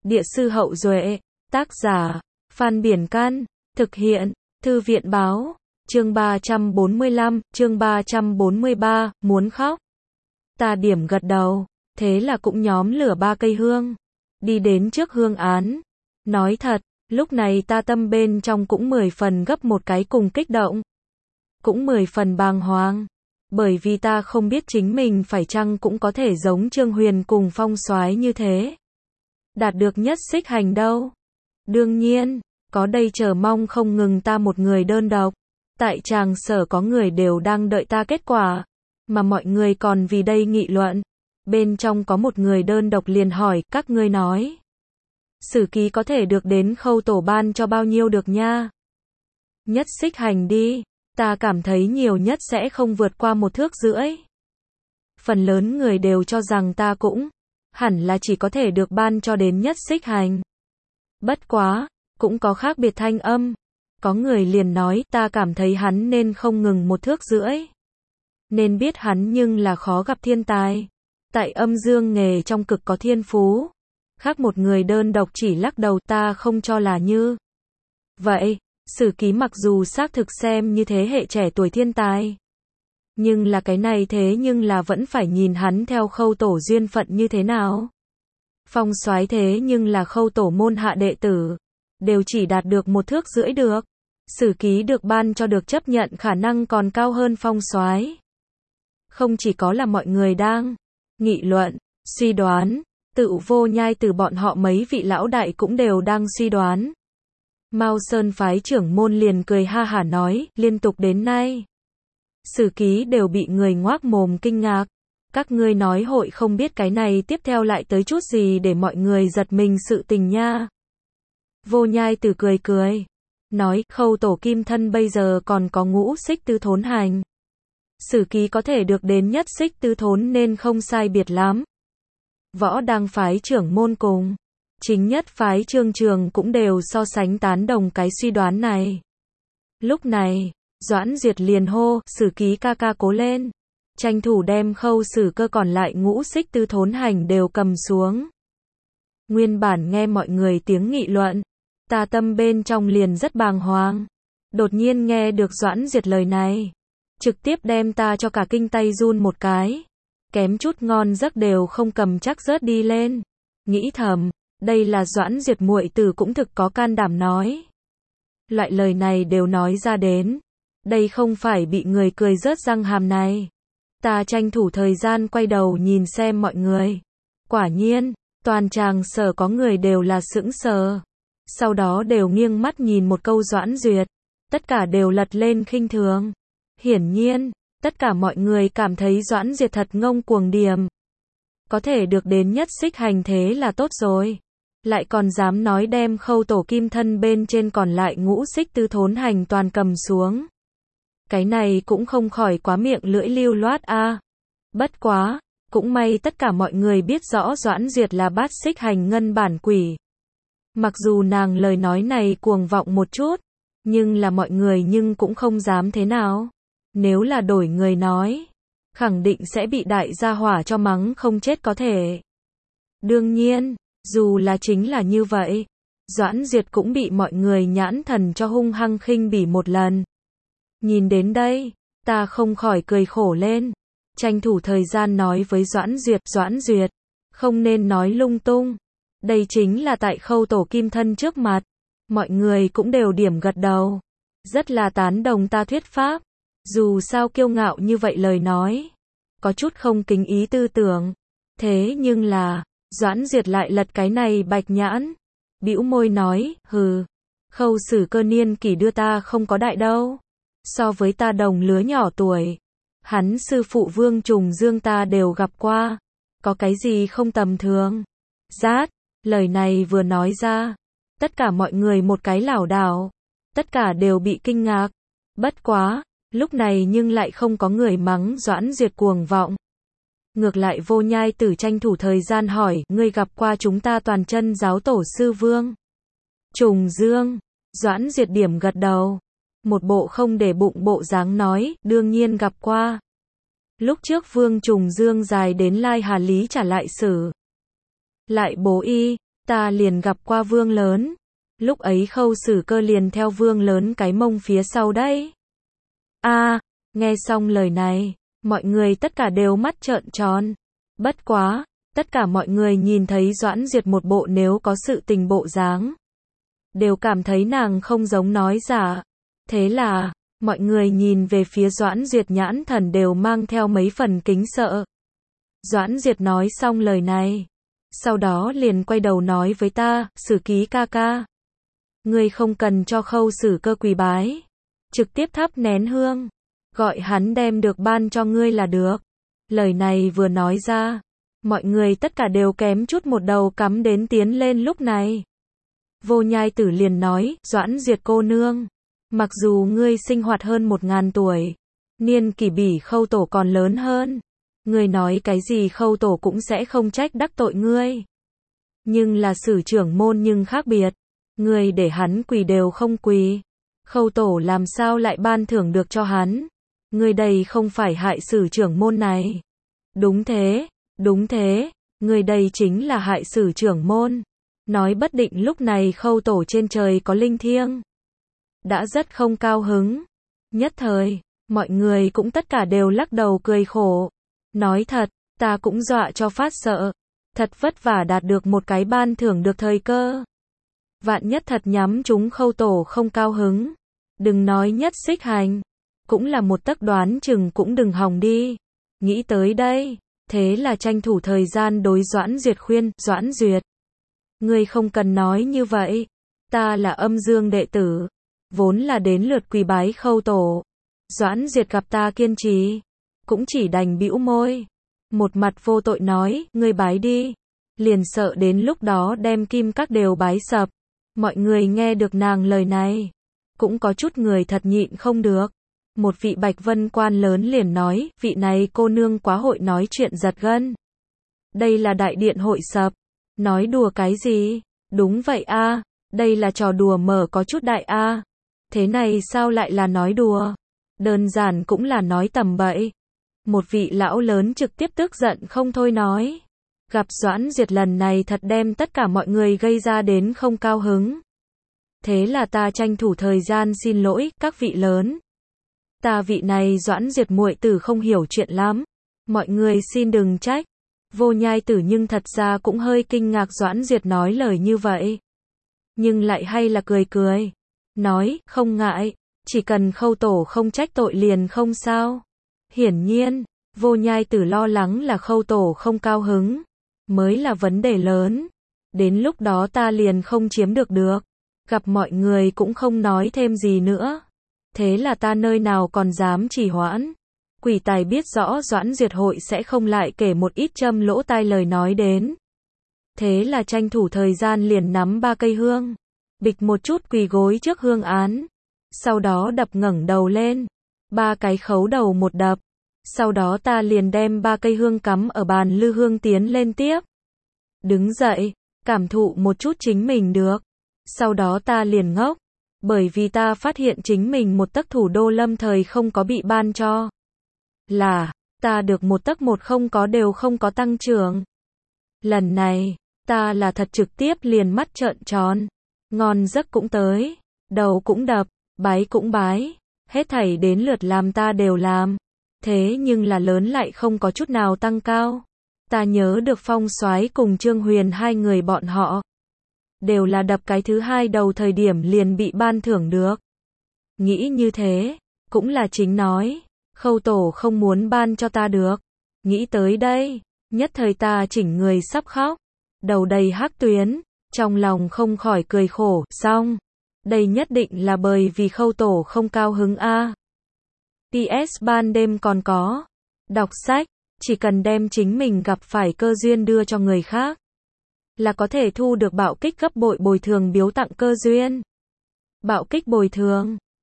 Địa sư Hậu Duệ, tác giả, Phan Biển Can, thực hiện, Thư viện Báo, chương 345, chương 343, muốn khóc. Ta điểm gật đầu, thế là cũng nhóm lửa 3 cây hương, đi đến trước hương án. Nói thật, lúc này ta tâm bên trong cũng 10 phần gấp một cái cùng kích động, cũng 10 phần bàng hoàng, bởi vì ta không biết chính mình phải chăng cũng có thể giống Trương Huyền cùng Phong Soái như thế, đạt được nhất xích hành đâu. Đương nhiên, có đây chờ mong không ngừng ta một người đơn độc, tại tràng sở có người đều đang đợi ta kết quả, mà mọi người còn vì đây nghị luận. Bên trong có một người đơn độc liền hỏi, các ngươi nói, sử ký có thể được đến Khâu tổ ban cho bao nhiêu được nha? Nhất xích hành đi, ta cảm thấy nhiều nhất sẽ không vượt qua 1,5 thước. Phần lớn người đều cho rằng ta cũng hẳn là chỉ có thể được ban cho đến nhất xích hành. Bất quá, cũng có khác biệt thanh âm. Có người liền nói, ta cảm thấy hắn nên không ngừng 1,5 thước. Nên biết hắn nhưng là khó gặp thiên tài, tại âm dương nghề trong cực có thiên phú. Khác một người đơn độc chỉ lắc đầu, ta không cho là như vậy. Sử ký mặc dù xác thực xem như thế hệ trẻ tuổi thiên tài, nhưng là cái này thế nhưng là vẫn phải nhìn hắn theo Khâu tổ duyên phận như thế nào. Phong Soái thế nhưng là Khâu tổ môn hạ đệ tử, đều chỉ đạt được 1,5 thước được. Sử ký được ban cho được chấp nhận khả năng còn cao hơn Phong Soái. Không chỉ có là mọi người đang nghị luận, suy đoán, tự Vô Nhai từ bọn họ mấy vị lão đại cũng đều đang suy đoán. Mao Sơn phái trưởng môn liền cười ha hả nói, liên tục đến nay, sử ký đều bị người ngoác mồm kinh ngạc. Các ngươi nói hội không biết cái này tiếp theo lại tới chút gì để mọi người giật mình sự tình nha. Vô Nhai từ cười cười, nói, Khâu tổ kim thân bây giờ còn có ngũ xích tư thốn hành. Sử ký có thể được đến nhất xích tư thốn nên không sai biệt lắm. Võ Đăng phái trưởng môn cùng chính nhất phái Trương Trường cũng đều so sánh tán đồng cái suy đoán này. Lúc này, Doãn Duyệt liền hô, sử ký ca ca cố lên, tranh thủ đem Khâu sử cơ còn lại ngũ xích tư thốn hành đều cầm xuống. Nguyên bản nghe mọi người tiếng nghị luận, ta tâm bên trong liền rất bàng hoàng. Đột nhiên nghe được Doãn Duyệt lời này, trực tiếp đem ta cho cả kinh tay run một cái, kém chút ngon giấc đều không cầm chắc rớt đi lên. Nghĩ thầm, đây là Doãn Duyệt muội tử cũng thực có can đảm nói. Loại lời này đều nói ra đến, đây không phải bị người cười rớt răng hàm này. Ta tranh thủ thời gian quay đầu nhìn xem mọi người. Quả nhiên, toàn tràng sở có người đều là sững sờ. Sau đó đều nghiêng mắt nhìn một câu Doãn Duyệt. Tất cả đều lật lên khinh thường. Hiển nhiên, tất cả mọi người cảm thấy Doãn Duyệt thật ngông cuồng điềm. Có thể được đến nhất xích hành thế là tốt rồi. Lại còn dám nói đem Khâu tổ kim thân bên trên còn lại ngũ xích tư thốn hành toàn cầm xuống. Cái này cũng không khỏi quá miệng lưỡi lưu loát a. Bất quá, cũng may tất cả mọi người biết rõ Doãn Duyệt là bát xích hành ngân bản quỷ. Mặc dù nàng lời nói này cuồng vọng một chút, nhưng là mọi người nhưng cũng không dám thế nào. Nếu là đổi người nói, khẳng định sẽ bị đại gia hỏa cho mắng không chết có thể. Đương nhiên, dù là chính là như vậy, Doãn Duyệt cũng bị mọi người nhãn thần cho hung hăng khinh bỉ một lần. Nhìn đến đây, ta không khỏi cười khổ lên, tranh thủ thời gian nói với Doãn Duyệt, không nên nói lung tung. Đây chính là tại Khâu tổ kim thân trước mặt. Mọi người cũng đều điểm gật đầu, rất là tán đồng ta thuyết pháp. Dù sao kiêu ngạo như vậy lời nói, có chút không kính ý tư tưởng. Thế nhưng là, Doãn Duyệt lại lật cái này bạch nhãn, bĩu môi nói, hừ, Khâu sử cơ niên kỷ đưa ta không có đại đâu. So với ta đồng lứa nhỏ tuổi, hắn sư phụ Vương Trùng Dương ta đều gặp qua, có cái gì không tầm thường. Rát, lời này vừa nói ra, tất cả mọi người một cái lảo đảo, tất cả đều bị kinh ngạc. Bất quá, lúc này nhưng lại không có người mắng Doãn Duyệt cuồng vọng. Ngược lại Vô Nhai tử tranh thủ thời gian hỏi, ngươi gặp qua chúng ta toàn chân giáo tổ sư Vương Trùng Dương? Doãn Duyệt điểm gật đầu, một bộ không để bụng bộ dáng nói, đương nhiên gặp qua. Lúc trước Vương Trùng Dương dài đến Lai Hà Lý trả lại sử. Lại bố y, ta liền gặp qua Vương lớn. Lúc ấy Khâu Xử Cơ liền theo Vương lớn cái mông phía sau đấy. Nghe xong lời này, mọi người tất cả đều mắt trợn tròn. Bất quá, tất cả mọi người nhìn thấy Doãn Duyệt một bộ nếu có sự tình bộ dáng. Đều cảm thấy nàng không giống nói giả. Thế là, mọi người nhìn về phía Doãn Duyệt nhãn thần đều mang theo mấy phần kính sợ. Doãn Duyệt nói xong lời này. Sau đó liền quay đầu nói với ta, Sử Ký ca ca. Ngươi không cần cho Khâu Xử Cơ quỳ bái. Trực tiếp thắp nén hương. Gọi hắn đem được ban cho ngươi là được. Lời này vừa nói ra. Mọi người tất cả đều kém chút một đầu cắm đến tiến lên lúc này. Vô Nhai Tử liền nói, Doãn Duyệt cô nương. Mặc dù ngươi sinh hoạt hơn 1000 tuổi. Niên kỷ bỉ Khâu tổ còn lớn hơn. Ngươi nói cái gì Khâu tổ cũng sẽ không trách đắc tội ngươi. Nhưng là Sử trưởng môn nhưng khác biệt. Ngươi để hắn quỳ đều không quỳ. Khâu tổ làm sao lại ban thưởng được cho hắn. Ngươi đây không phải hại Sử trưởng môn này. Đúng thế, ngươi đây chính là hại Sử trưởng môn. Nói bất định lúc này Khâu tổ trên trời có linh thiêng. Đã rất không cao hứng. Nhất thời, mọi người cũng tất cả đều lắc đầu cười khổ. Nói thật, ta cũng dọa cho phát sợ. Thật vất vả đạt được một cái ban thưởng được thời cơ. Vạn nhất thật nhắm chúng Khâu tổ không cao hứng. Đừng nói nhất xích hành. Cũng là một tấc đoán chừng cũng đừng hòng đi. Nghĩ tới đây, thế là tranh thủ thời gian đối Doãn Duyệt khuyên, Doãn Duyệt. Ngươi không cần nói như vậy. Ta là âm dương đệ tử. Vốn là đến lượt quỳ bái Khâu tổ. Doãn Duyệt gặp ta kiên trì. Cũng chỉ đành bĩu môi. Một mặt vô tội nói, ngươi bái đi. Liền sợ đến lúc đó đem kim các đều bái sập. Mọi người nghe được nàng lời này. Cũng có chút người thật nhịn không được. Một vị Bạch Vân quan lớn liền nói, vị này cô nương quá hội nói chuyện giật gân. Đây là đại điện hội sập. Nói đùa cái gì? Đúng vậy a, đây là trò đùa mở có chút đại a. Thế này sao lại là nói đùa? Đơn giản cũng là nói tầm bậy. Một vị lão lớn trực tiếp tức giận không thôi nói. Gặp Doãn Duyệt lần này thật đem tất cả mọi người gây ra đến không cao hứng. Thế là ta tranh thủ thời gian xin lỗi các vị lớn. Ta vị này Doãn Duyệt muội tử không hiểu chuyện lắm. Mọi người xin đừng trách. Vô Nhai Tử nhưng thật ra cũng hơi kinh ngạc Doãn Duyệt nói lời như vậy. Nhưng lại hay là cười cười. Nói, không ngại. Chỉ cần Khâu tổ không trách tội liền không sao. Hiển nhiên, Vô Nhai Tử lo lắng là Khâu tổ không cao hứng. Mới là vấn đề lớn. Đến lúc đó ta liền không chiếm được. Gặp mọi người cũng không nói thêm gì nữa. Thế là ta nơi nào còn dám trì hoãn. Quỷ tài biết rõ Doãn Duyệt hội sẽ không lại kể một ít châm lỗ tai lời nói đến. Thế là tranh thủ thời gian liền nắm 3 cây hương. Bịch một chút quỳ gối trước hương án. Sau đó đập ngẩng đầu lên. 3 cái khấu đầu một đập. Sau đó ta liền đem 3 cây hương cắm ở bàn lư hương tiến lên tiếp. Đứng dậy, cảm thụ một chút chính mình được. Sau đó ta liền ngốc. Bởi vì ta phát hiện chính mình một tấc thủ đô lâm thời không có bị ban cho. Là, ta được một tấc một không có đều không có tăng trưởng. Lần này, ta là thật trực tiếp liền mắt trợn tròn. Ngon giấc cũng tới, đầu cũng đập, bái cũng bái. Hết thảy đến lượt làm ta đều làm. Thế nhưng là lớn lại không có chút nào tăng cao. Ta nhớ được Phong Soái cùng Trương Huyền hai người bọn họ. Đều là đập cái thứ 2 đầu thời điểm liền bị ban thưởng được. Nghĩ như thế, cũng là chính nói. Khâu tổ không muốn ban cho ta được. Nghĩ tới đây, nhất thời ta chỉnh người sắp khóc. Đầu đầy hắc tuyến, trong lòng không khỏi cười khổ, xong. Đây nhất định là bởi vì Khâu tổ không cao hứng a. PS ban đêm còn có. Đọc sách, chỉ cần đem chính mình gặp phải cơ duyên đưa cho người khác. Là có thể thu được bạo kích gấp bội bồi thường biếu tặng cơ duyên. Bạo kích bồi thường.